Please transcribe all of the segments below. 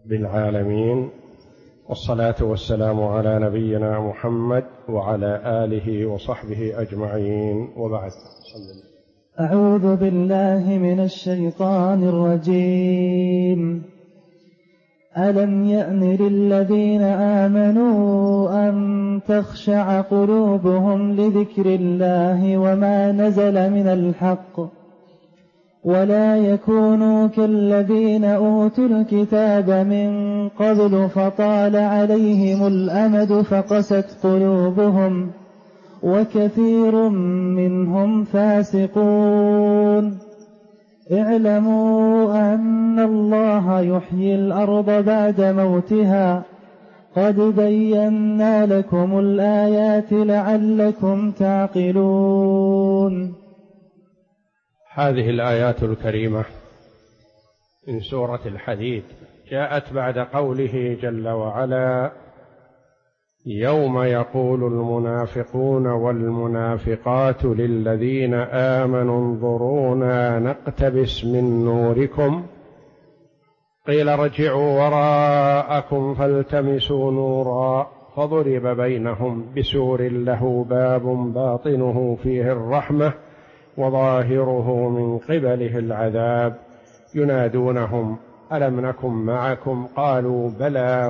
بالعالمين، والصلاة والسلام على نبينا محمد وعلى آله وصحبه أجمعين، وبعد. أعوذ بالله من الشيطان الرجيم. ألم يأن للذين آمنوا أن تخشع قلوبهم لذكر الله وما نزل من الحق ولا يكونوا كالذين أوتوا الكتاب من قبل فطال عليهم الأمد فقست قلوبهم وكثير منهم فاسقون. اعلموا أن الله يحيي الأرض بعد موتها قد بينا لكم الآيات لعلكم تعقلون. هذه الآيات الكريمة من سورة الحديد جاءت بعد قوله جل وعلا: يوم يقول المنافقون والمنافقات للذين آمنوا انظرونا نقتبس من نوركم قيل ارجعوا وراءكم فالتمسوا نورا فضرب بينهم بسور له باب باطنه فيه الرحمة وظاهره من قبله العذاب ينادونهم ألم نكن معكم قالوا بلى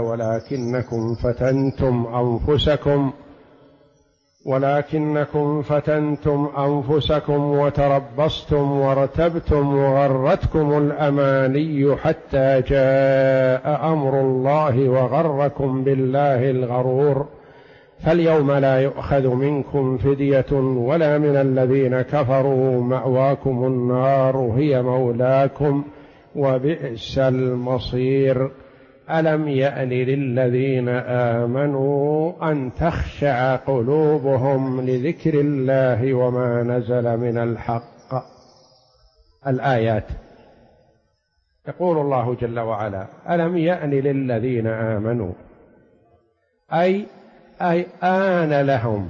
ولكنكم فتنتم أنفسكم وتربصتم وارتبتم وغرتكم الأماني حتى جاء أمر الله وغركم بالله الغرور فاليوم لا يؤخذ منكم فدية ولا من الذين كفروا مأواكم النار هي مولاكم وبئس المصير. ألم يأن للذين آمنوا أن تخشع قلوبهم لذكر الله وما نزل من الحق. الآيات. يقول الله جل وعلا: ألم يأن للذين آمنوا، أي آن لهم،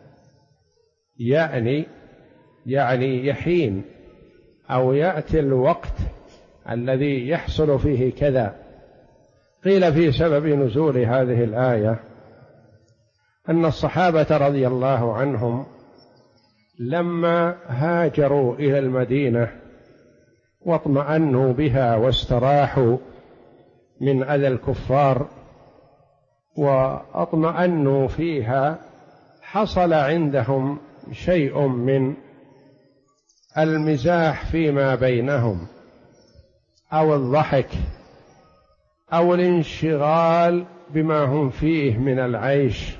يعني يحين أو يأتي الوقت الذي يحصل فيه كذا. قيل في سبب نزول هذه الآية أن الصحابة رضي الله عنهم لما هاجروا إلى المدينة واطمأنوا بها واستراحوا من أذى الكفار واطمأنوا فيها، حصل عندهم شيء من المزاح فيما بينهم أو الضحك أو الانشغال بما هم فيه من العيش،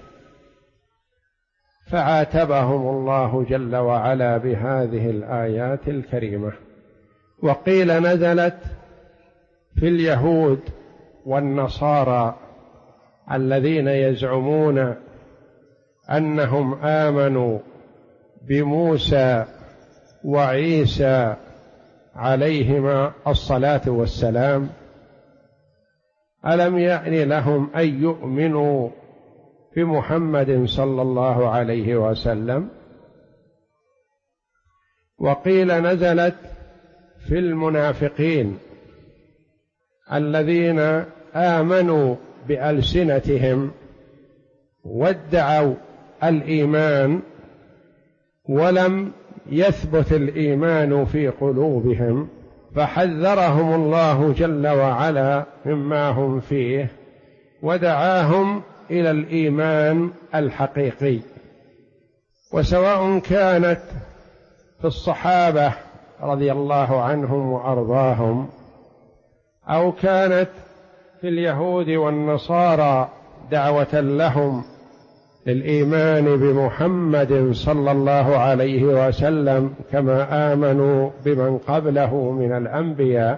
فعاتبهم الله جل وعلا بهذه الآيات الكريمة. وقيل نزلت في اليهود والنصارى الذين يزعمون أنهم آمنوا بموسى وعيسى عليهما الصلاة والسلام. ألم يأن لهم أن يؤمنوا بمحمد صلى الله عليه وسلم؟ وقيل نزلت في المنافقين الذين آمنوا بألسنتهم وادعوا الإيمان ولم يثبت الإيمان في قلوبهم، فحذرهم الله جل وعلا مما هم فيه ودعاهم إلى الإيمان الحقيقي. وسواء كانت في الصحابة رضي الله عنهم وأرضاهم أو كانت في اليهود والنصارى دعوة لهم للإيمان بمحمد صلى الله عليه وسلم كما آمنوا بمن قبله من الأنبياء،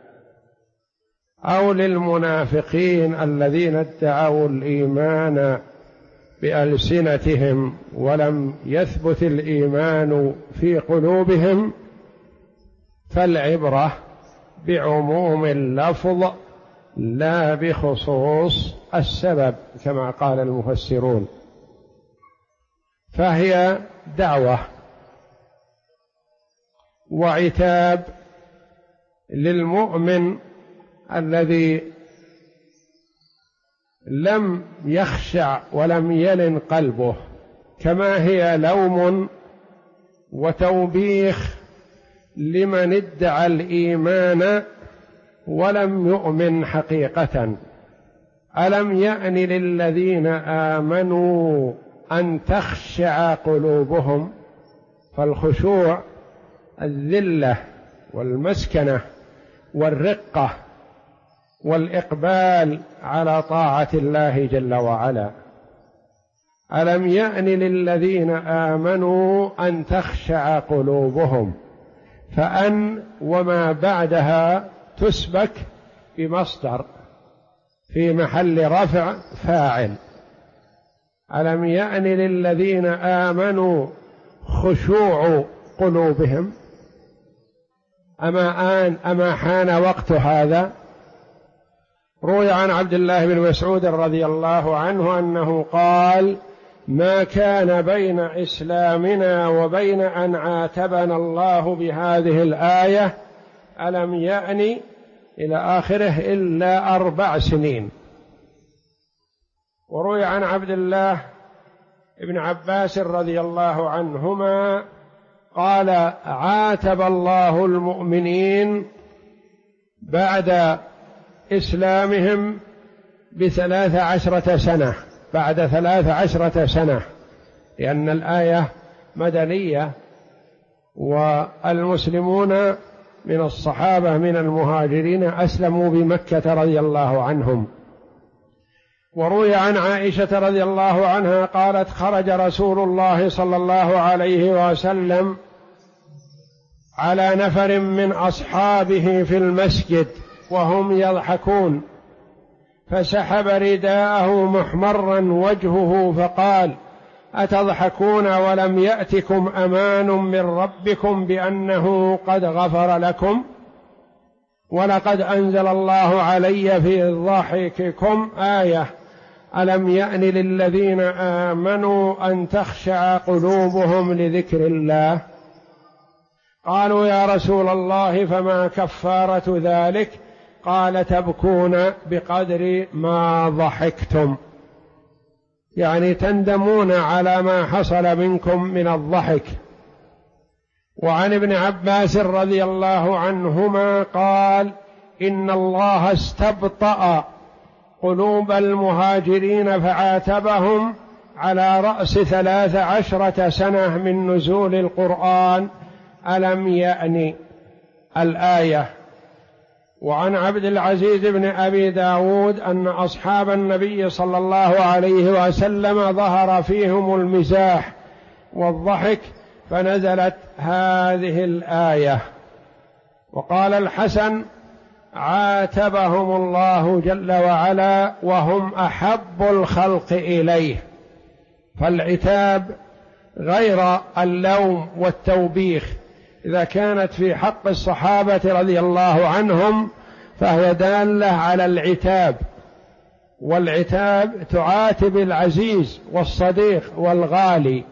أو للمنافقين الذين ادعوا الإيمان بألسنتهم ولم يثبت الإيمان في قلوبهم، فالعبرة بعموم اللفظ لا بخصوص السبب كما قال المفسرون. فهي دعوة وعتاب للمؤمن الذي لم يخشع ولم يلن قلبه، كما هي لوم وتوبيخ لمن ادعى الإيمان ولم يؤمن حقيقة. ألم يأن للذين آمنوا أن تخشع قلوبهم، فالخشوع الذلة والمسكنة والرقة والإقبال على طاعة الله جل وعلا. ألم يأن للذين آمنوا أن تخشع قلوبهم، فأن وما بعدها تسبك بمصدر في محل رفع فاعل. ألم يأن للذين خشوع قلوبهم، أما حان وقت هذا؟ روي عن عبد الله بن مسعود رضي الله عنه أنه قال: ما كان بين إسلامنا وبين أن عاتبنا الله بهذه الآية ألم يأن إلى آخره إلا 4 سنين. وروي عن عبد الله بن عباس رضي الله عنهما قال: عاتب الله المؤمنين بعد إسلامهم ب13 سنة، بعد 13 سنة، لأن الآية مدنية، والمسلمون من الصحابة من المهاجرين أسلموا بمكة رضي الله عنهم. وروي عن عائشة رضي الله عنها قالت: خرج رسول الله صلى الله عليه وسلم على نفر من أصحابه في المسجد وهم يضحكون، فسحب رداءه محمرا وجهه فقال: أتضحكون ولم يأتكم أمان من ربكم بأنه قد غفر لكم؟ ولقد أنزل الله علي في ضحككم آية: ألم يأن للذين آمنوا أن تخشع قلوبهم لذكر الله؟ قالوا: يا رسول الله فما كفارة ذلك؟ قال: تبكون بقدر ما ضحكتم، يعني تندمون على ما حصل منكم من الضحك. وعن ابن عباس رضي الله عنهما قال: إن الله استبطأ قلوب المهاجرين فعاتبهم على رأس 13 سنة من نزول القرآن ألم يأن الآية. وعن عبد العزيز بن أبي داود أن أصحاب النبي صلى الله عليه وسلم ظهر فيهم المزاح والضحك فنزلت هذه الآية. وقال الحسن: عاتبهم الله جل وعلا وهم أحب الخلق إليه. فالعتاب غير اللوم والتوبيخ إذا كانت في حق الصحابة رضي الله عنهم فهي دالة على العتاب، والعتاب تعاتب العزيز والصديق والغالي.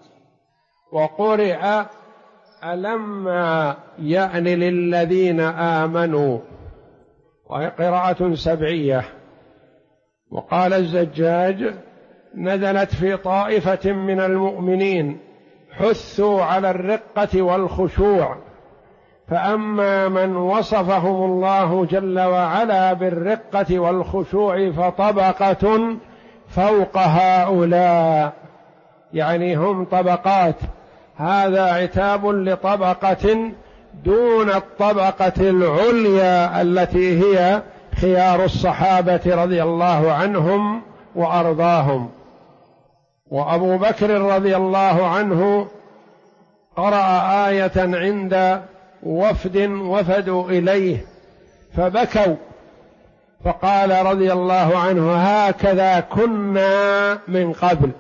وقرئ ألما يأن للذين آمنوا، وهي قراءة سبعية. وقال الزجاج: نزلت في طائفة من المؤمنين حثوا على الرقة والخشوع، فأما من وصفهم الله جل وعلا بالرقة والخشوع فطبقة فوق هؤلاء، يعني هم طبقات، هذا عتاب لطبقة دون الطبقة العليا التي هي خيار الصحابة رضي الله عنهم وأرضاهم. وأبو بكر رضي الله عنه قرأ آية عند وفد وفدوا إليه فبكوا، فقال رضي الله عنه: هكذا كنا من قبل،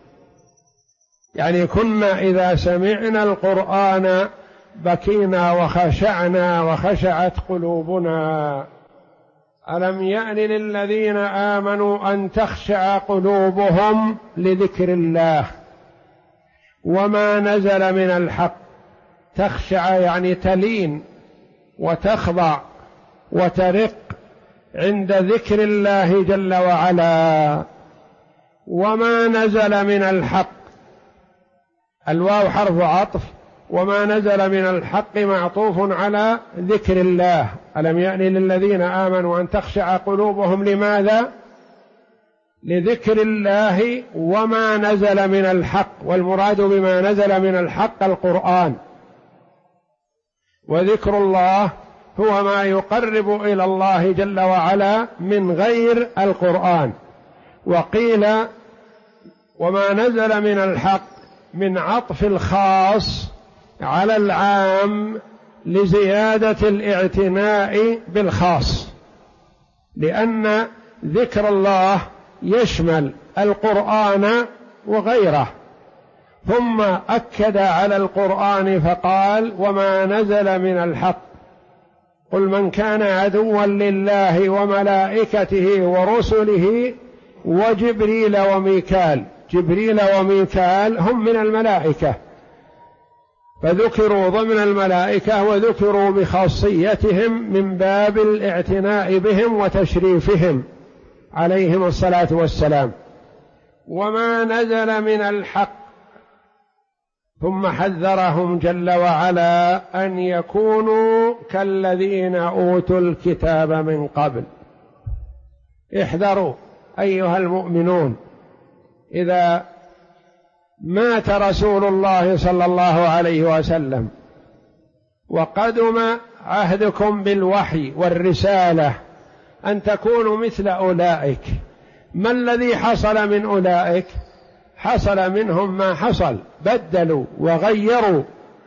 يعني كنا إذا سمعنا القرآن بكينا وخشعنا وخشعت قلوبنا. ألم يأن للذين آمنوا أن تخشع قلوبهم لذكر الله وما نزل من الحق. تخشع يعني تلين وتخضع وترق عند ذكر الله جل وعلا. وما نزل من الحق، الواو حرف عطف، وما نزل من الحق معطوف على ذكر الله. ألم يأن للذين آمنوا أن تخشع قلوبهم لماذا؟ لذكر الله وما نزل من الحق، والمراد بما نزل من الحق القرآن. وذكر الله هو ما يقرب إلى الله جل وعلا من غير القرآن. وقيل وما نزل من الحق من عطف الخاص على العام لزيادة الاعتناء بالخاص، لأن ذكر الله يشمل القرآن وغيره، ثم أكد على القرآن فقال وما نزل من الحق. قل من كان عدوا لله وملائكته ورسله وجبريل وميكال. جبريل وميكال هم من الملائكة، فذكروا ضمن الملائكة وذكروا بخاصيتهم من باب الاعتناء بهم وتشريفهم عليهم الصلاة والسلام. وما نزل من الحق، ثم حذرهم جل وعلا أن يكونوا كالذين أوتوا الكتاب من قبل. احذروا أيها المؤمنون، إذا مات رسول الله صلى الله عليه وسلم وقدم عهدكم بالوحي والرسالة أن تكونوا مثل أولئك. ما الذي حصل من أولئك؟ حصل منهم ما حصل، بدلوا وغيروا،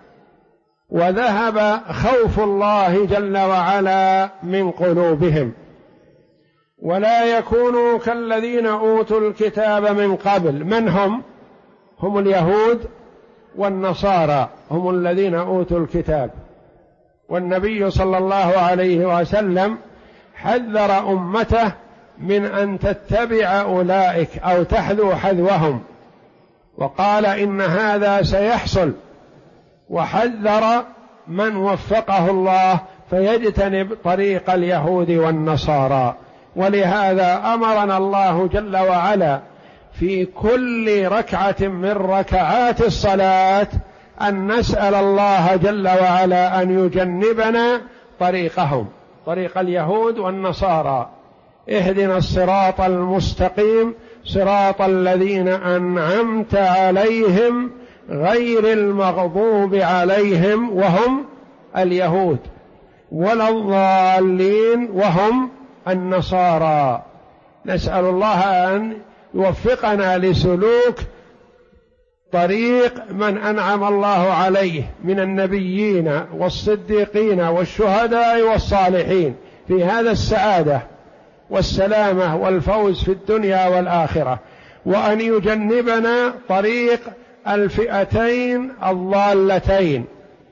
وذهب خوف الله جل وعلا من قلوبهم. ولا يكونوا كالذين أوتوا الكتاب من قبل. من هم؟ هم اليهود والنصارى، هم الذين أوتوا الكتاب. والنبي صلى الله عليه وسلم حذر أمته من أن تتبع أولئك أو تحذو حذوهم، وقال إن هذا سيحصل، وحذر من وفقه الله فيجتنب طريق اليهود والنصارى. ولهذا أمرنا الله جل وعلا في كل ركعة من ركعات الصلاة أن نسأل الله جل وعلا أن يجنبنا طريقهم، طريق اليهود والنصارى. اهدنا الصراط المستقيم صراط الذين أنعمت عليهم غير المغضوب عليهم وهم اليهود، ولا الضالين وهم النصارى. نسأل الله أن يوفقنا لسلوك طريق من أنعم الله عليه من النبيين والصديقين والشهداء والصالحين، في هذا السعادة والسلامة والفوز في الدنيا والآخرة، وأن يجنبنا طريق الفئتين الضالتين،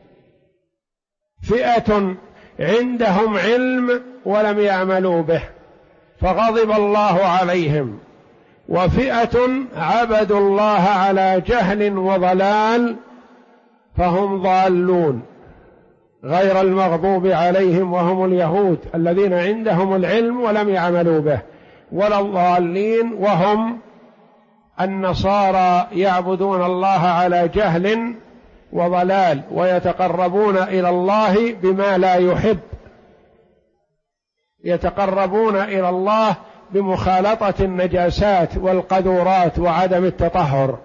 فئة عندهم علم ولم يعملوا به فغضب الله عليهم، وفئة عبدوا الله على جهل وضلال فهم ضالون غير المغضوب عليهم وهم اليهود الذين عندهم العلم ولم يعملوا به، ولا الضالين وهم النصارى يعبدون الله على جهل وضلال ويتقربون إلى الله بما لا يحب، يتقربون إلى الله بمخالطة النجاسات والقذورات وعدم التطهر،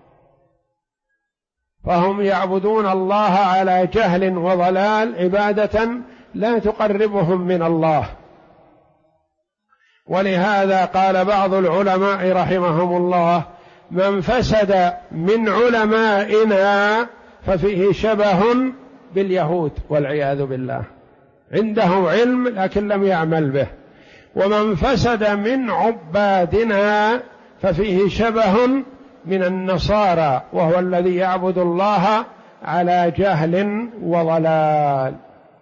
فهم يعبدون الله على جهل وضلال عبادة لا تقربهم من الله. ولهذا قال بعض العلماء رحمهم الله: من فسد من علمائنا ففيه شبه باليهود والعياذ بالله، عنده علم لكن لم يعمل به. ومن فسد من عبادنا ففيه شبه من النصارى، وهو الذي يعبد الله على جهل وضلال.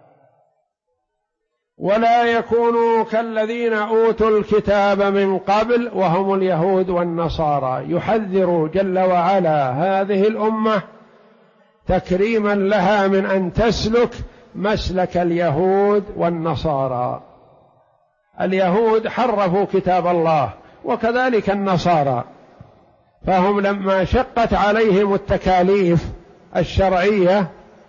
ولا يكونوا كالذين أوتوا الكتاب من قبل وهم اليهود والنصارى. يحذر جل وعلا هذه الأمة تكريما لها من أن تسلك مسلك اليهود والنصارى. اليهود حرفوا كتاب الله وكذلك النصارى، فهم لما شقت عليهم التكاليف الشرعية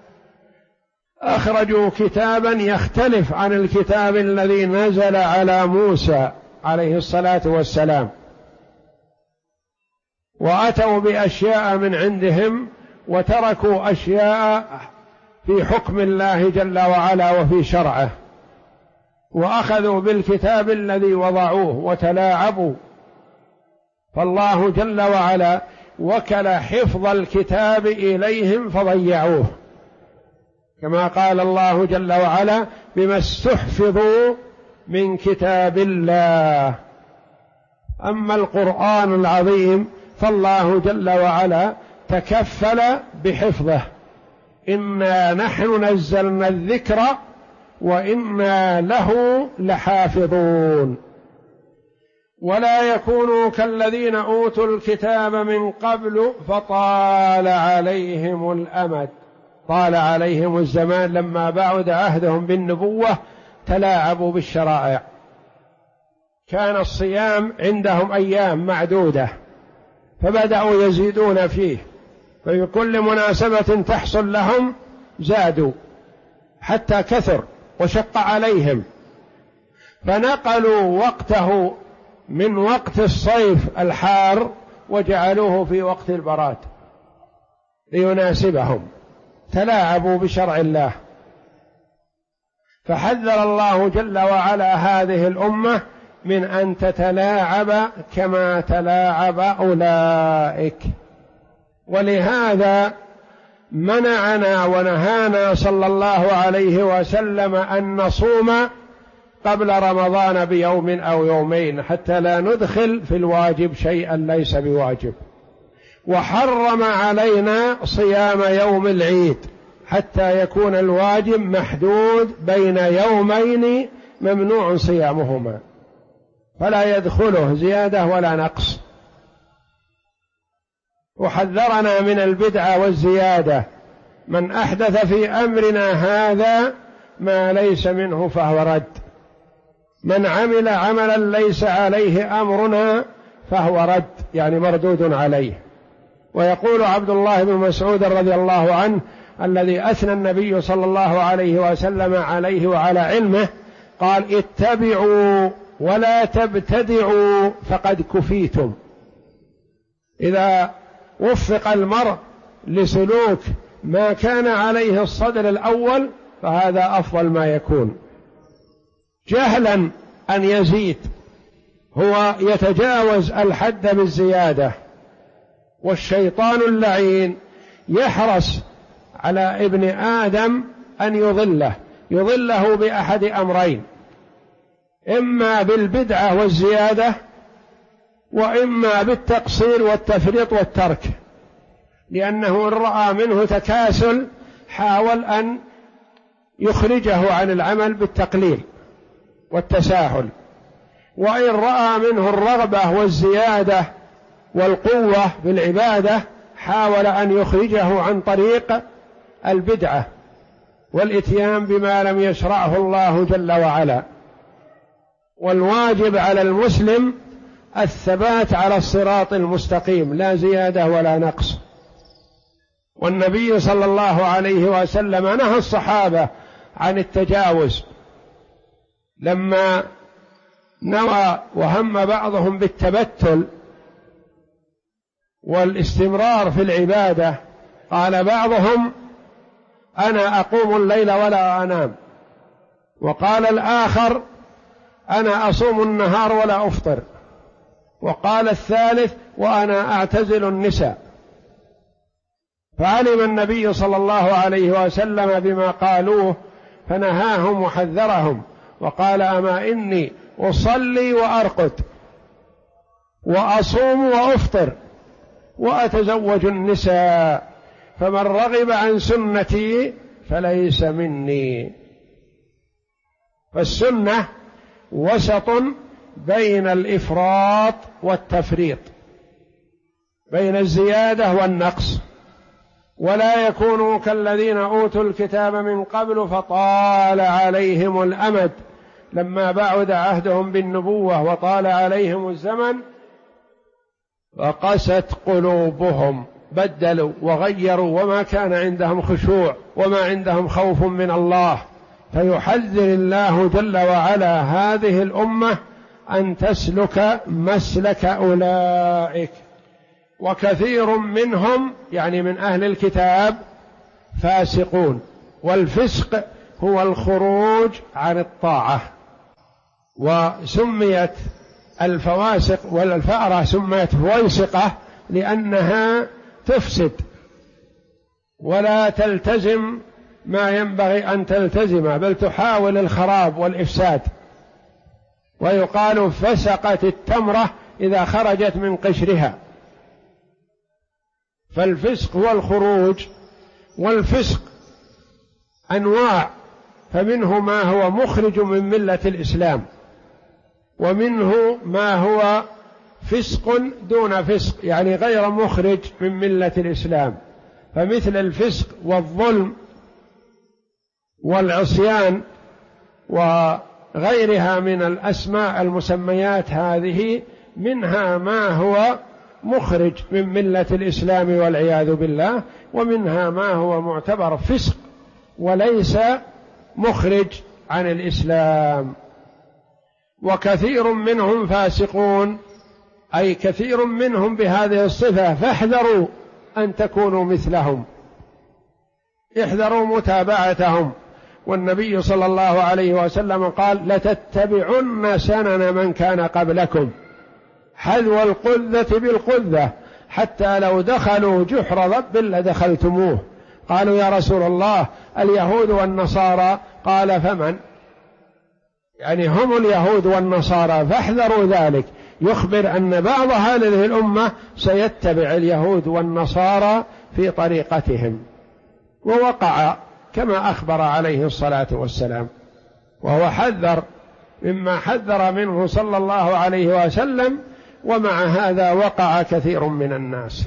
أخرجوا كتابا يختلف عن الكتاب الذي نزل على موسى عليه الصلاة والسلام، وأتوا بأشياء من عندهم وتركوا أشياء في حكم الله جل وعلا وفي شرعه، وأخذوا بالكتاب الذي وضعوه وتلاعبوا، فالله جل وعلا وكل حفظ الكتاب إليهم فضيعوه، كما قال الله جل وعلا بما استحفظوا من كتاب الله. أما القرآن العظيم فالله جل وعلا تكفل بحفظه، إنا نحن نزلنا الذكر وإنا له لحافظون. ولا يكونوا كالذين أوتوا الكتاب من قبل فطال عليهم الأمد، طال عليهم الزمان لما بعد عهدهم بالنبوة تلاعبوا بالشرائع، كان الصيام عندهم أيام معدودة فبدأوا يزيدون فيه، ففي كل مناسبة تحصل لهم زادوا حتى كثر وشق عليهم، فنقلوا وقته من وقت الصيف الحار وجعلوه في وقت البراد ليناسبهم، تلاعبوا بشرع الله. فحذر الله جل وعلا هذه الأمة من أن تتلاعب كما تلاعب أولئك، ولهذا منعنا ونهانا صلى الله عليه وسلم أن نصوم قبل رمضان بيوم أو يومين حتى لا ندخل في الواجب شيئا ليس بواجب، وحرم علينا صيام يوم العيد حتى يكون الواجب محدود بين يومين ممنوع صيامهما فلا يدخله زيادة ولا نقص. وحذرنا من البدعة والزيادة، من أحدث في أمرنا هذا ما ليس منه فهو رد، من عمل عملا ليس عليه أمرنا فهو رد، يعني مردود عليه. ويقول عبد الله بن مسعود رضي الله عنه الذي أثنى النبي صلى الله عليه وسلم عليه وعلى علمه، قال: اتبعوا ولا تبتدعوا فقد كفيتم. إذا وفق المرء لسلوك ما كان عليه الصدر الأول فهذا أفضل ما يكون. جهلا أن يزيد، هو يتجاوز الحد بالزيادة، والشيطان اللعين يحرص على ابن آدم أن يضله بأحد أمرين، إما بالبدعة والزيادة وإما بالتقصير والتفريط والترك، لأنه إن رأى منه تكاسل حاول أن يخرجه عن العمل بالتقليل والتساهل، وإن رأى منه الرغبة والزيادة والقوة بالعبادة حاول أن يخرجه عن طريق البدعة والإتيان بما لم يشرعه الله جل وعلا. والواجب على المسلم الثبات على الصراط المستقيم، لا زيادة ولا نقص. والنبي صلى الله عليه وسلم نهى الصحابة عن التجاوز، لما نوى وهم بعضهم بالتبتل والاستمرار في العبادة قال بعضهم: أنا أقوم الليل ولا أنام، وقال الآخر: أنا أصوم النهار ولا أفطر، وقال الثالث: وأنا أعتزل النساء. فعلم النبي صلى الله عليه وسلم بما قالوه فنهاهم وحذرهم وقال: أما إني أصلي وأرقد وأصوم وأفطر وأتزوج النساء، فمن رغب عن سنتي فليس مني. فالسنة وسط بين الإفراط والتفريط، بين الزيادة والنقص. ولا يكونوا كالذين أوتوا الكتاب من قبل فطال عليهم الأمد لما بعد عهدهم بالنبوة وطال عليهم الزمن وقست قلوبهم، بدلوا وغيروا، وما كان عندهم خشوع وما عندهم خوف من الله. فيحذر الله جل وعلا هذه الأمة أن تسلك مسلك أولئك. وكثير منهم يعني من أهل الكتاب فاسقون، والفسق هو الخروج عن الطاعة. وسميت الفواسق والفأرة سميت فويسقة لأنها تفسد ولا تلتزم ما ينبغي أن تلتزم، بل تحاول الخراب والإفساد. ويقال فسقت التمرة إذا خرجت من قشرها. فالفسق هو الخروج، والفسق أنواع، فمنه ما هو مخرج من ملة الإسلام، ومنه ما هو فسق دون فسق يعني غير مخرج من ملة الإسلام، فمثل الفسق والظلم والعصيان وغيرها من الأسماء المسميات هذه، منها ما هو مخرج من ملة الإسلام والعياذ بالله، ومنها ما هو معتبر فسق وليس مخرج عن الإسلام. وكثير منهم فاسقون، أي كثير منهم بهذه الصفة، فاحذروا أن تكونوا مثلهم، احذروا متابعتهم. والنبي صلى الله عليه وسلم قال لتتبعن سنن من كان قبلكم حذو القذة بالقذة حتى لو دخلوا جحر ضب لدخلتموه. قالوا يا رسول الله اليهود والنصارى؟ قال فمن؟ يعني هم اليهود والنصارى، فاحذروا ذلك. يخبر أن بعض هذه الأمة سيتبع اليهود والنصارى في طريقتهم، ووقع كما أخبر عليه الصلاة والسلام، وهو حذر مما حذر منه صلى الله عليه وسلم، ومع هذا وقع كثير من الناس.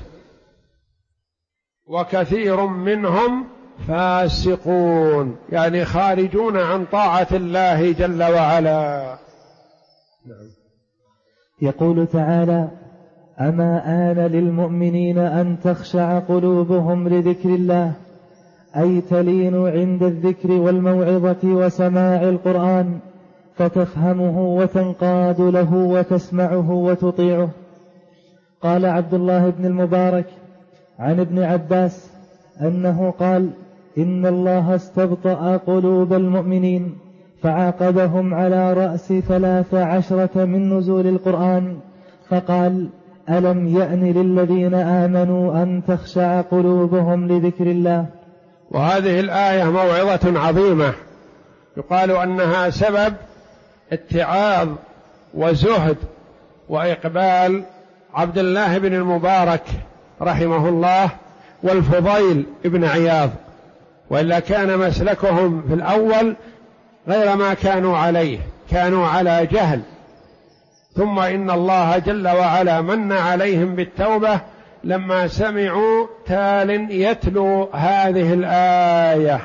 وكثير منهم فاسقون يعني خارجون عن طاعة الله جل وعلا. نعم. يقول تعالى: أما آن للمؤمنين أن تخشع قلوبهم لذكر الله، أي تلين عند الذكر والموعظة وسماع القرآن، فتفهمه وتنقاد له وتسمعه وتطيعه. قال عبد الله بن المبارك عن ابن عباس أنه قال: إن الله استبطأ قلوب المؤمنين فعاقبهم على رأس 13 من نزول القرآن، فقال: ألم يأن للذين آمنوا أن تخشع قلوبهم لذكر الله. وهذه الآية موعظة عظيمة، يقال أنها سبب اتعاظ وزهد وإقبال عبد الله بن المبارك رحمه الله والفضيل بن عياض، وإلا كان مسلكهم في الأول غير ما كانوا عليه، كانوا على جهل، ثم إن الله جل وعلا من عليهم بالتوبة لما سمعوا تال يتلو هذه الآية.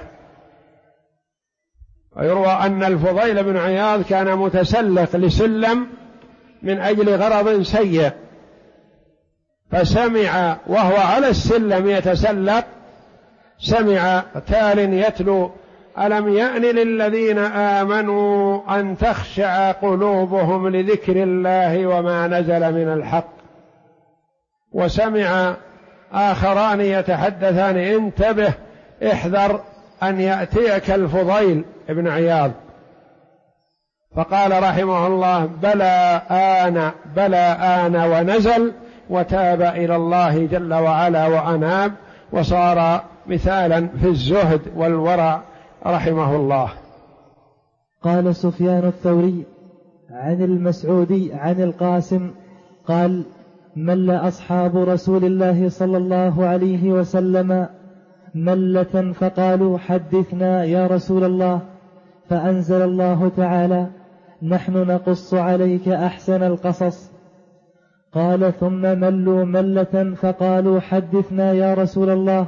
ويروى أن الفضيل بن عياض كان متسلق لسلم من أجل غرض سيء، فسمع وهو على السلم يتسلق، سمع تال يتلو: ألم يأن للذين آمنوا أن تخشع قلوبهم لذكر الله وما نزل من الحق. وسمع آخران يتحدثان: انتبه احذر أن يأتيك الفضيل ابن عياض. فقال رحمه الله: بلى آن ونزل، وتاب إلى الله جل وعلا وأناب، وصار مثالا في الزهد والورع رحمه الله. قال سفيان الثوري عن المسعودي عن القاسم قال: مل أصحاب رسول الله صلى الله عليه وسلم ملة فقالوا: حدثنا يا رسول الله، فأنزل الله تعالى: نحن نقص عليك أحسن القصص. قال: ثم ملوا ملة فقالوا: حدثنا يا رسول الله،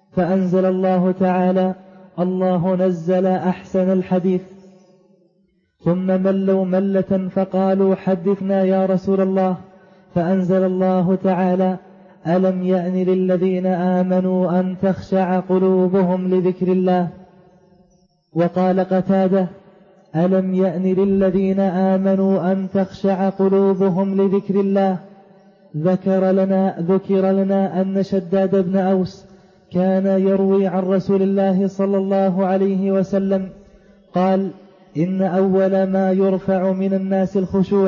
فأنزل الله تعالى: الله نزل أحسن الحديث. ثم ملوا ملة فقالوا حدثنا يا رسول الله، فأنزل الله تعالى: ألم يأن للذين آمنوا أن تخشع قلوبهم لذكر الله. وقال قتادة: ألم يأن للذين آمنوا أن تخشع قلوبهم لذكر الله. ذكر لنا أن شداد بن أوس كان يروي عن رسول الله صلى الله عليه وسلم قال: إن أول ما يرفع من الناس الخشوع.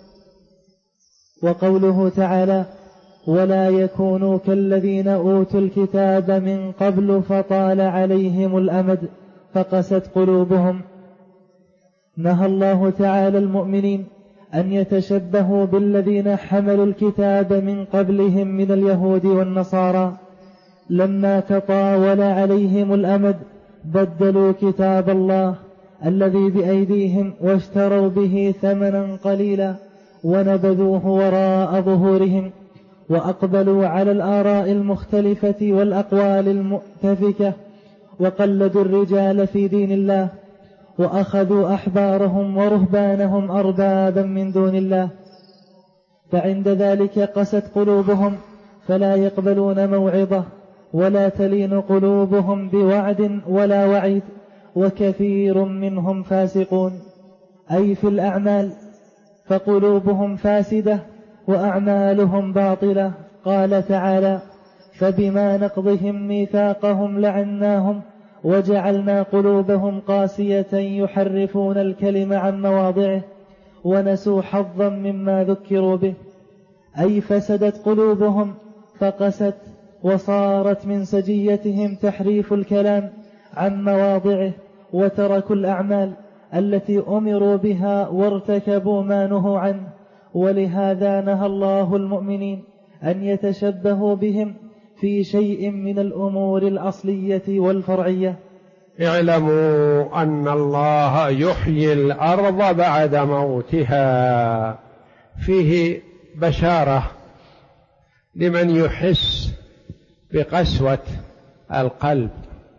وقوله تعالى: ولا يكونوا كالذين أوتوا الكتاب من قبل فطال عليهم الأمد فقست قلوبهم. نهى الله تعالى المؤمنين أن يتشبهوا بالذين حملوا الكتاب من قبلهم من اليهود والنصارى، لما تطاول عليهم الأمد بدلوا كتاب الله الذي بأيديهم واشتروا به ثمنا قليلا ونبذوه وراء ظهورهم، وأقبلوا على الآراء المختلفة والأقوال المؤتفكة، وقلدوا الرجال في دين الله، وأخذوا أحبارهم ورهبانهم أربابا من دون الله. فعند ذلك قست قلوبهم فلا يقبلون موعظة، ولا تلين قلوبهم بوعد ولا وعيد، وكثير منهم فاسقون، أي في الأعمال، فقلوبهم فاسدة وأعمالهم باطلة. قال تعالى: فبما نقضهم ميثاقهم لعناهم وجعلنا قلوبهم قاسية يحرفون الكلم عن مواضعه ونسوا حظا مما ذكروا به، أي فسدت قلوبهم فقست، وصارت من سجيتهم تحريف الكلام عن مواضعه، وتركوا الأعمال التي أمروا بها وارتكبوا ما نهوا عنه. ولهذا نهى الله المؤمنين أن يتشبهوا بهم في شيء من الأمور الأصلية والفرعية. اعلموا أن الله يحيي الأرض بعد موتها. فيه بشارة لمن يحس بقسوة القلب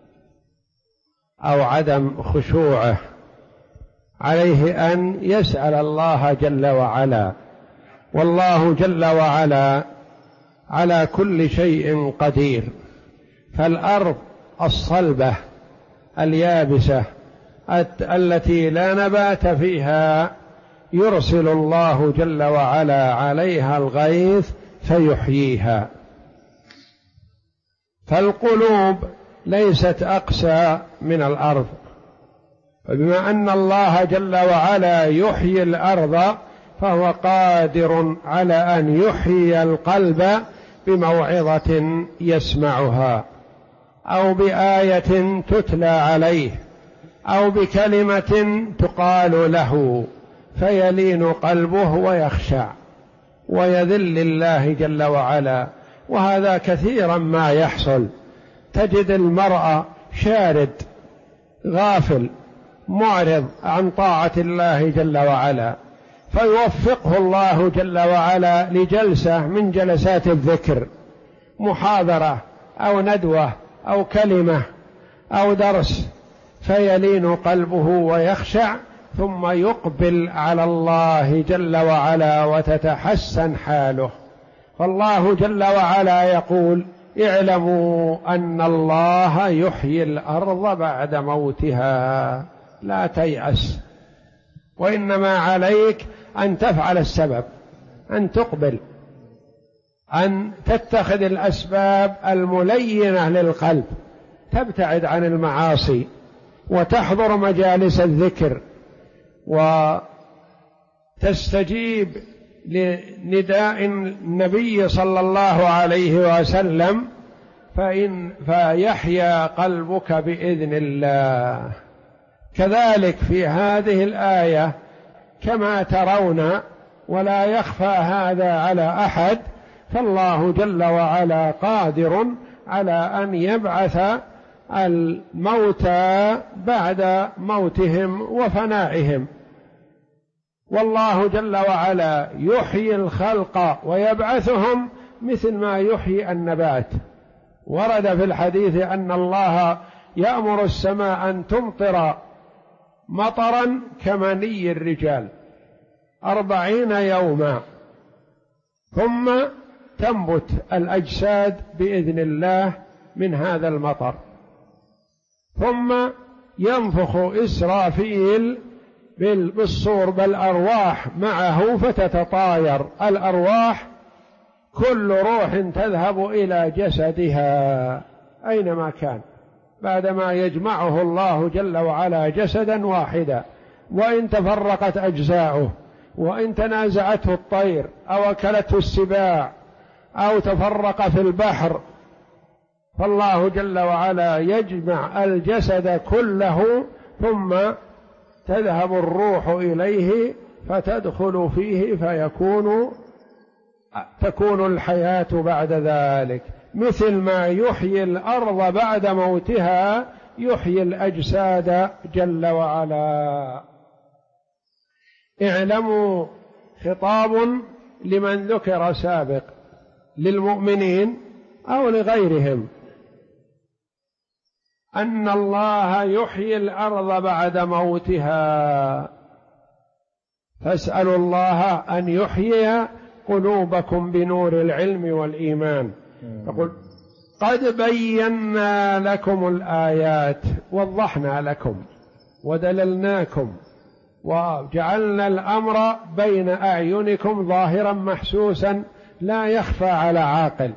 أو عدم خشوعه، عليه أن يسأل الله جل وعلا، والله جل وعلا على كل شيء قدير. فالأرض الصلبة اليابسة التي لا نبات فيها يرسل الله جل وعلا عليها الغيث فيحييها. فالقلوب ليست أقسى من الأرض، وبما أن الله جل وعلا يحيي الأرض فهو قادر على أن يحيي القلب بموعظة يسمعها، أو بآية تتلى عليه، أو بكلمة تقال له فيلين قلبه ويخشع ويذل لله جل وعلا. وهذا كثيرا ما يحصل، تجد المرء شارد غافل معرض عن طاعة الله جل وعلا، فيوفقه الله جل وعلا لجلسة من جلسات الذكر، محاضرة أو ندوة أو كلمة أو درس، فيلين قلبه ويخشع، ثم يقبل على الله جل وعلا وتتحسن حاله. فالله جل وعلا يقول: اعلموا أن الله يحيي الأرض بعد موتها. لا تيأس، وإنما عليك أن تفعل السبب، أن تقبل، أن تتخذ الأسباب الملينة للقلب، تبتعد عن المعاصي وتحضر مجالس الذكر وتستجيب لنداء النبي صلى الله عليه وسلم، فيحيا قلبك بإذن الله. كذلك في هذه الآية كما ترون، ولا يخفى هذا على أحد، فالله جل وعلا قادر على أن يبعث الموتى بعد موتهم وفنائهم. والله جل وعلا يحيي الخلق ويبعثهم مثل ما يحيي النبات. ورد في الحديث أن الله يأمر السماء أن تمطر مطرا كمني الرجال 40 يوما، ثم تنبت الأجساد بإذن الله من هذا المطر، ثم ينفخ إسرافيل بالصور بالأرواح معه فتتطاير الأرواح، كل روح تذهب إلى جسدها أينما كان، بعدما يجمعه الله جل وعلا جسدا واحدا. وإن تفرقت أجزاؤه، وإن تنازعته الطير أو أكلته السباع أو تفرق في البحر، فالله جل وعلا يجمع الجسد كله، ثم تذهب الروح إليه فتدخل فيه تكون الحياة بعد ذلك، مثل ما يحيي الأرض بعد موتها يحيي الأجساد جل وعلا. اعلموا، خطاب لمن ذكر سابق، للمؤمنين أو لغيرهم، أن الله يحيي الأرض بعد موتها، فاسألوا الله أن يحيي قلوبكم بنور العلم والإيمان. يقول قد بينا لكم الآيات، وضحنا لكم ودللناكم وجعلنا الأمر بين أعينكم ظاهرا محسوسا لا يخفى على عاقل،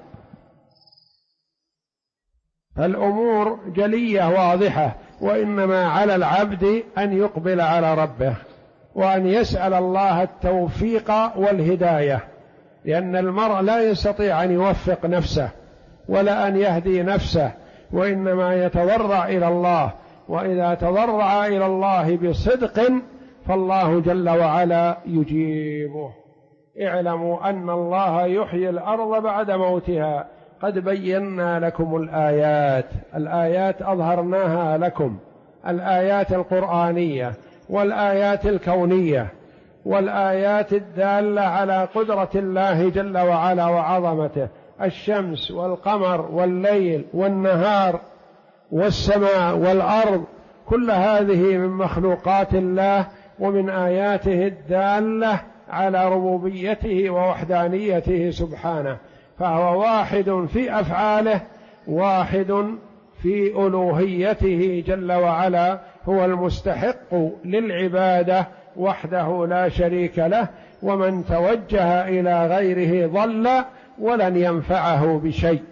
الأمور جلية واضحة، وإنما على العبد أن يقبل على ربه وأن يسأل الله التوفيق والهداية، لأن المرء لا يستطيع أن يوفق نفسه ولا أن يهدي نفسه، وإنما يتضرع إلى الله، وإذا تضرع إلى الله بصدق فالله جل وعلا يجيبه. اعلموا أن الله يحيي الأرض بعد موتها، قد بينا لكم الآيات، الآيات أظهرناها لكم، الآيات القرآنية والآيات الكونية والآيات الدالة على قدرة الله جل وعلا وعظمته، الشمس والقمر والليل والنهار والسماء والأرض، كل هذه من مخلوقات الله ومن آياته الدالة على ربوبيته ووحدانيته سبحانه، فهو واحد في أفعاله، واحد في ألوهيته جل وعلا، هو المستحق للعبادة وحده لا شريك له، ومن توجه إلى غيره ضل ولن ينفعه بشيء،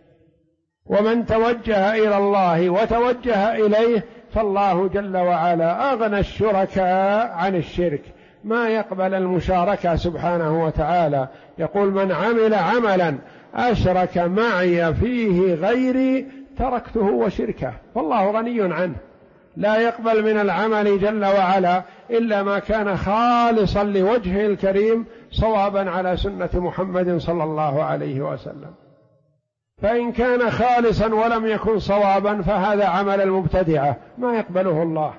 ومن توجه إلى الله وتوجه إليه فالله جل وعلا أغنى الشركاء عن الشرك، ما يقبل المشاركة سبحانه وتعالى. يقول من عمل عملا أشرك معي فيه غيري تركته وشركه، فالله غني عنه، لا يقبل من العمل جل وعلا إلا ما كان خالصا لوجهه الكريم صوابا على سنة محمد صلى الله عليه وسلم، فإن كان خالصا ولم يكن صوابا فهذا عمل المبتدعة ما يقبله الله،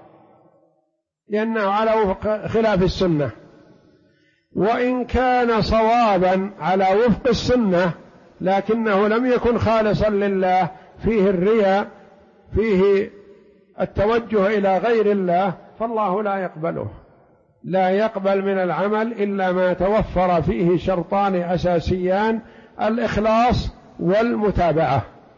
لأنه على وفق خلاف السنة. وإن كان صوابا على وفق السنة لكنه لم يكن خالصا لله، فيه الرياء، فيه التوجه إلى غير الله، فالله لا يقبله، لا يقبل من العمل إلا ما توفر فيه شرطان أساسيان، الإخلاص والمتابعة،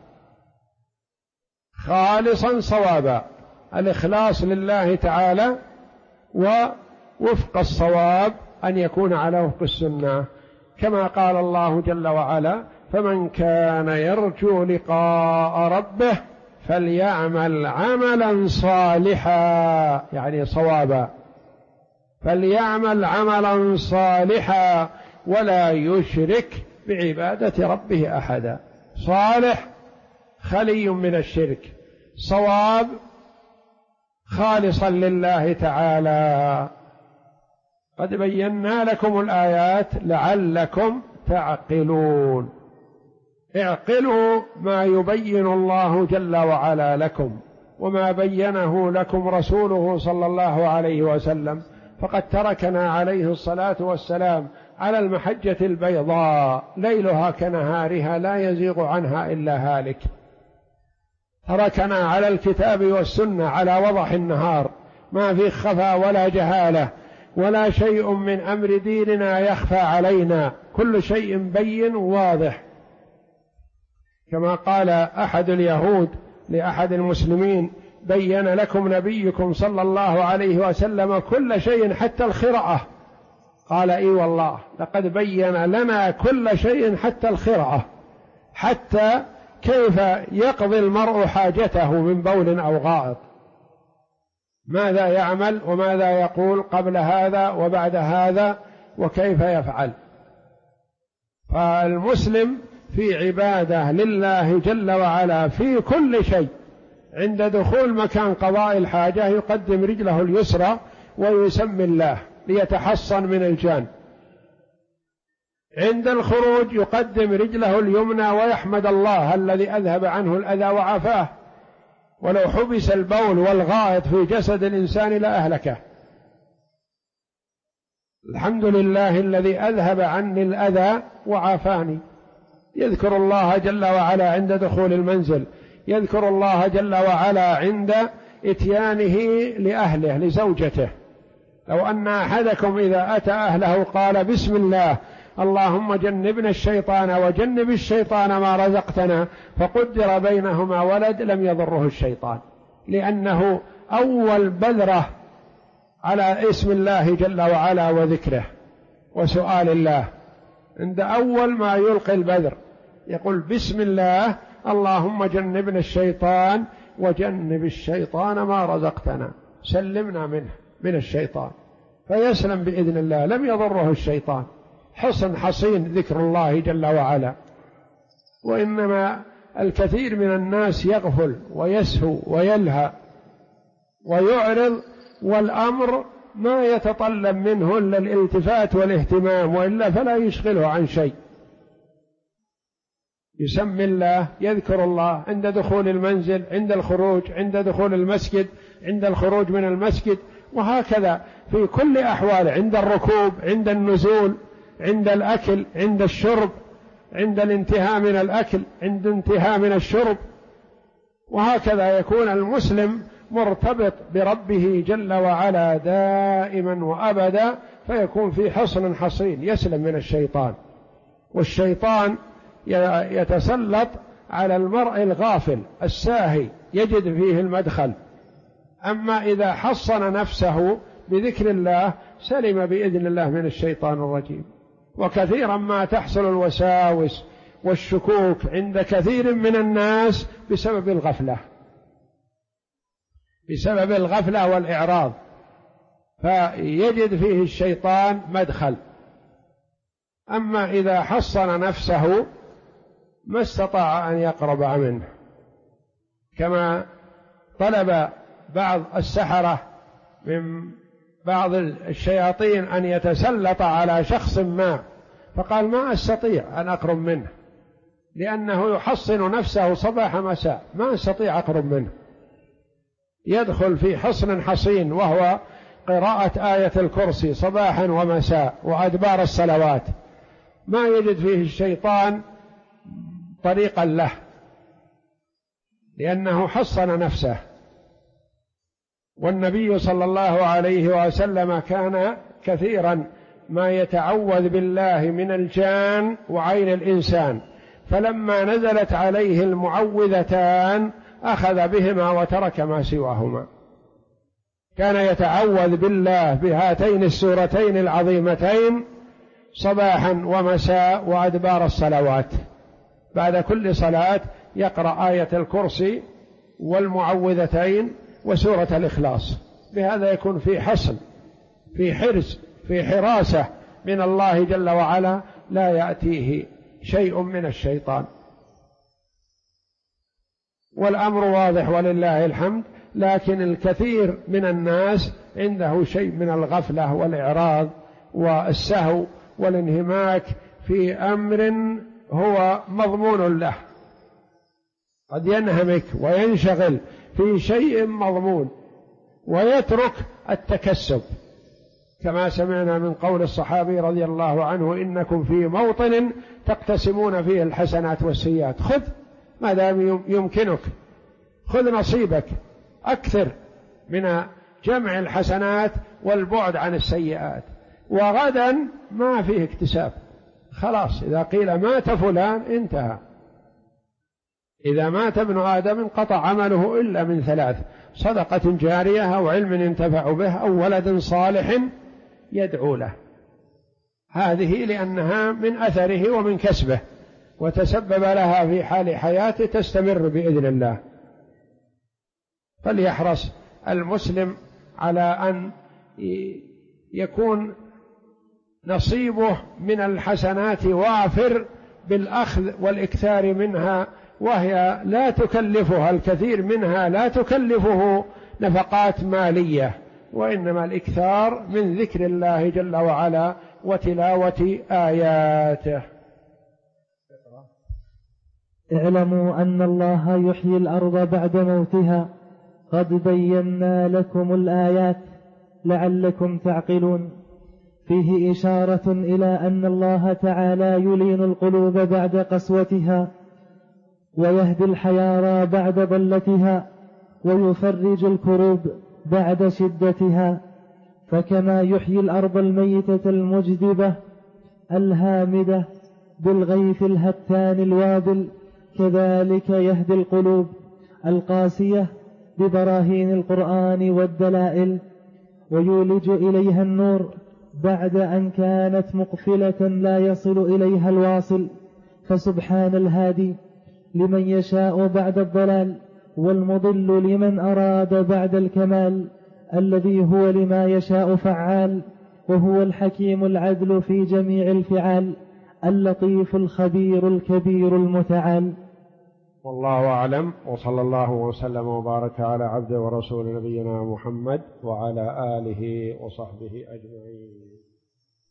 خالصا صوابا، الإخلاص لله تعالى، ووفق الصواب أن يكون على وفق السنة، كما قال الله جل وعلا فمن كان يرجو لقاء ربه فليعمل عملا صالحا، يعني صوابا، فليعمل عملا صالحا ولا يشرك بعبادة ربه أحدا. صالح خلي من الشرك، صواب خالصا لله تعالى. قد بينا لكم الآيات لعلكم تعقلون، اعقلوا ما يبين الله جل وعلا لكم وما بينه لكم رسوله صلى الله عليه وسلم، فقد تركنا عليه الصلاة والسلام على المحجة البيضاء ليلها كنهارها لا يزيغ عنها إلا هالك، تركنا على الكتاب والسنة على وضح النهار، ما في خفاء ولا جهالة ولا شيء من أمر ديننا يخفى علينا، كل شيء بين واضح. كما قال أحد اليهود لأحد المسلمين: بين لكم نبيكم صلى الله عليه وسلم كل شيء حتى الخرعة. قال: إي والله لقد بين لنا كل شيء حتى الخرعة، حتى كيف يقضي المرء حاجته من بول أو غائط، ماذا يعمل وماذا يقول قبل هذا وبعد هذا وكيف يفعل. فالمسلم في عبادة لله جل وعلا في كل شيء. عند دخول مكان قضاء الحاجة يقدم رجله اليسرى ويسمي الله ليتحصن من الجان، عند الخروج يقدم رجله اليمنى ويحمد الله الذي أذهب عنه الأذى وعافاه، ولو حبس البول والغائط في جسد الإنسان لأهلكه. الحمد لله الذي أذهب عني الأذى وعافاني. يذكر الله جل وعلا عند دخول المنزل، يذكر الله جل وعلا عند إتيانه لأهله لزوجته. لو أن أحدكم إذا أتى أهله قال: بسم الله اللهم جنبنا الشيطان وجنب الشيطان ما رزقتنا، فقدر بينهما ولد لم يضره الشيطان، لأنه أول بذرة على اسم الله جل وعلا وذكره وسؤال الله. عند أول ما يلقي البذر يقول: بسم الله اللهم جنبنا الشيطان وجنب الشيطان ما رزقتنا، سلمنا منه من الشيطان، فيسلم بإذن الله، لم يضره الشيطان. حصن حصين ذكر الله جل وعلا. وإنما الكثير من الناس يغفل ويسهو ويلهى ويعرض، والأمر ما يتطلب منه إلا الالتفات والاهتمام، وإلا فلا يشغله عن شيء. يسمي الله، يذكر الله عند دخول المنزل، عند الخروج، عند دخول المسجد، عند الخروج من المسجد، وهكذا في كل أحوال، عند الركوب، عند النزول، عند الأكل، عند الشرب، عند الانتهاء من الأكل، عند الانتهاء من الشرب. وهكذا يكون المسلم مرتبط بربه جل وعلا دائما وأبدا، فيكون في حصن حصين يسلم من الشيطان. والشيطان يتسلط على المرء الغافل الساهي، يجد فيه المدخل. أما إذا حصن نفسه بذكر الله سلم بإذن الله من الشيطان الرجيم. وكثيرا ما تحصل الوساوس والشكوك عند كثير من الناس بسبب الغفلة، بسبب الغفلة والإعراض، فيجد فيه الشيطان مدخل. أما إذا حصن نفسه ما استطاع أن يقرب منه، كما طلب بعض السحرة من بعض الشياطين أن يتسلط على شخص ما، فقال: ما أستطيع أن أقرب منه، لأنه يحصن نفسه صباح مساء، ما أستطيع أقرب منه. يدخل في حصن حصين وهو قراءة آية الكرسي صباحا ومساء وأدبار الصلوات، ما يجد فيه الشيطان طريقا له، لأنه حصن نفسه. والنبي صلى الله عليه وسلم كان كثيرا ما يتعوذ بالله من الجان وعين الإنسان، فلما نزلت عليه المعوذتان أخذ بهما وترك ما سواهما. كان يتعوذ بالله بهاتين السورتين العظيمتين صباحا ومساء وأدبار الصلوات، بعد كل صلاة يقرأ آية الكرسي والمعوذتين وسورة الإخلاص. بهذا يكون في حصن، في حرز، في حراسة من الله جل وعلا، لا يأتيه شيء من الشيطان. والأمر واضح ولله الحمد. لكن الكثير من الناس عنده شيء من الغفلة والإعراض والسهو والانهماك في أمر هو مضمون له، قد ينهمك وينشغل في شيء مضمون ويترك التكسب، كما سمعنا من قول الصحابي رضي الله عنه: إنكم في موطن تقتسمون فيه الحسنات والسيئات، خذ ما دام يمكنك، خذ نصيبك، أكثر من جمع الحسنات والبعد عن السيئات، وغدا ما فيه اكتساب، خلاص إذا قيل مات فلان انتهى. إذا مات ابن آدم انقطع عمله إلا من ثلاث: صدقة جارية أو علم ينتفع به أو ولد صالح يدعو له. هذه لأنها من أثره ومن كسبه وتسبب لها في حال حياته تستمر بإذن الله. فليحرص المسلم على أن يكون نصيبه من الحسنات وافر بالأخذ والإكثار منها، وهي لا تكلفها الكثير منها، لا تكلفه نفقات مالية، وإنما الإكثار من ذكر الله جل وعلا وتلاوة آياته. اعلموا أن الله يحيي الأرض بعد موتها، قد بينا لكم الآيات لعلكم تعقلون. فيه إشارة إلى أن الله تعالى يلين القلوب بعد قسوتها، ويهدي الحيارى بعد ضلتها، ويفرج الكروب بعد شدتها. فكما يحيي الأرض الميتة المجدبة الهامدة بالغيث الهتان الوابل، كذلك يهدي القلوب القاسية ببراهين القرآن والدلائل، ويولج إليها النور بعد أن كانت مقفلة لا يصل إليها الواصل. فسبحان الهادي لمن يشاء بعد الضلال، والمضل لمن أراد بعد الكمال، الذي هو لما يشاء فعال، وهو الحكيم العدل في جميع الفعال، اللطيف الخبير الكبير المتعال. والله أعلم، وصلى الله وسلم وبارك على عبده ورسول نبينا محمد وعلى آله وصحبه أجمعين.